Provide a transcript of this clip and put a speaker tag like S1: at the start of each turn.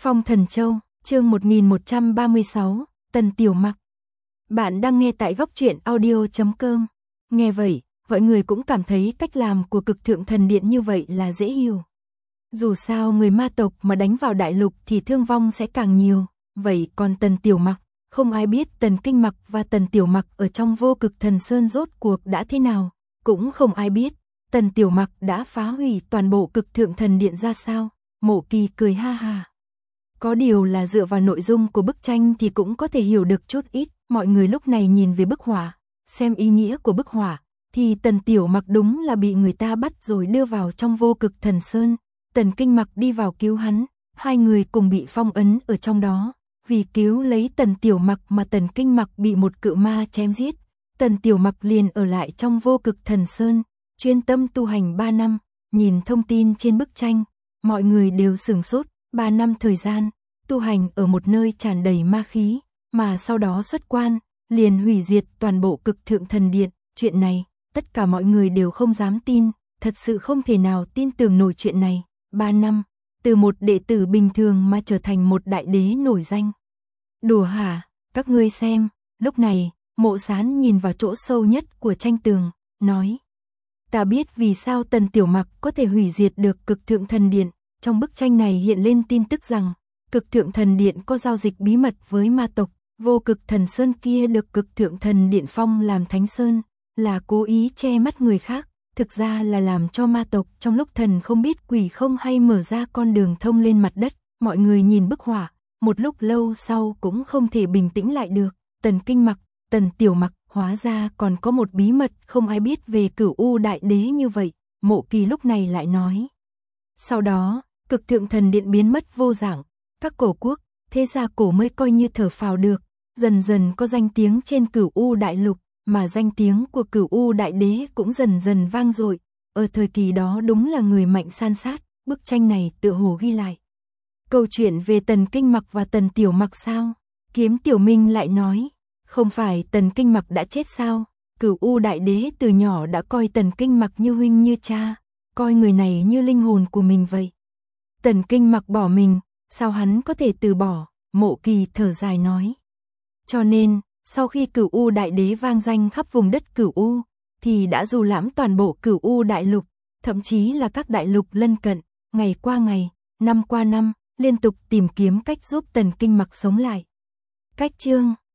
S1: Phong Thần Châu, chương 1136, Tần Tiểu Mặc. Bạn đang nghe tại góc truyện audio.com. Nghe vậy, mọi người cũng cảm thấy cách làm của Cực Thượng Thần Điện như vậy là dễ hiểu. Dù sao người ma tộc mà đánh vào đại lục thì thương vong sẽ càng nhiều, vậy còn Tần Tiểu Mặc, không ai biết Tần Kinh Mặc và Tần Tiểu Mặc ở trong Vô Cực Thần Sơn rốt cuộc đã thế nào, cũng không ai biết Tần Tiểu Mặc đã phá hủy toàn bộ Cực Thượng Thần Điện ra sao. Mộ Kỳ cười ha ha. Có điều là dựa vào nội dung của bức tranh thì cũng có thể hiểu được chút ít. Mọi người lúc này nhìn về bức họa, xem ý nghĩa của bức họa, thì Tần Tiểu Mặc đúng là bị người ta bắt rồi đưa vào trong Vô Cực Thần Sơn. Tần Kinh Mặc đi vào cứu hắn, hai người cùng bị phong ấn ở trong đó. Vì cứu lấy Tần Tiểu Mặc mà Tần Kinh Mặc bị một cự ma chém giết. Tần Tiểu Mặc liền ở lại trong Vô Cực Thần Sơn, chuyên tâm tu hành 3 năm. Nhìn thông tin trên bức tranh, mọi người đều sửng sốt. 3 năm thời gian, tu hành ở một nơi tràn đầy ma khí, mà sau đó xuất quan, liền hủy diệt toàn bộ Cực Thượng Thần Điện. Chuyện này, tất cả mọi người đều không dám tin, thật sự không thể nào tin tưởng nổi chuyện này. 3 năm, từ một đệ tử bình thường mà trở thành một đại đế nổi danh. Đùa hả, các ngươi xem. Lúc này, Mộ Sán nhìn vào chỗ sâu nhất của tranh tường, nói: ta biết vì sao Tần Tiểu Mặc có thể hủy diệt được Cực Thượng Thần Điện. Trong bức tranh này hiện lên tin tức rằng, Cực Thượng Thần Điện có giao dịch bí mật với ma tộc. Vô Cực Thần Sơn kia được Cực Thượng Thần Điện phong làm Thánh Sơn, là cố ý che mắt người khác, thực ra là làm cho ma tộc trong lúc thần không biết quỷ không hay mở ra con đường thông lên mặt đất. Mọi người nhìn bức họa, một lúc lâu sau cũng không thể bình tĩnh lại được. Tần Kinh Mặc, Tần Tiểu Mặc, hóa ra còn có một bí mật không ai biết về Cửu U Đại Đế như vậy. Mộ Kỳ lúc này lại nói. Sau đó, Cực Thượng Thần Điện biến mất vô dạng, các cổ quốc, thế gia cổ mới coi như thở phào được, dần dần có danh tiếng trên Cửu U Đại Lục, mà danh tiếng của Cửu U Đại Đế cũng dần dần vang dội. Ở thời kỳ đó đúng là người mạnh san sát. Bức tranh này tựa hồ ghi lại câu chuyện về Tần Kinh Mặc và Tần Tiểu Mặc sao? Kiếm Tiểu Minh lại nói, không phải Tần Kinh Mặc đã chết sao? Cửu U Đại Đế từ nhỏ đã coi Tần Kinh Mặc như huynh như cha, coi người này như linh hồn của mình vậy. Tần Kinh Mặc bỏ mình, sao hắn có thể từ bỏ? Mộ Kỳ thở dài nói. Cho nên, sau khi Cửu U Đại Đế vang danh khắp vùng đất Cửu U, thì đã du lãm toàn bộ Cửu U Đại Lục, thậm chí là các đại lục lân cận, ngày qua ngày, năm qua năm, liên tục tìm kiếm cách giúp Tần Kinh Mặc sống lại. Cách chương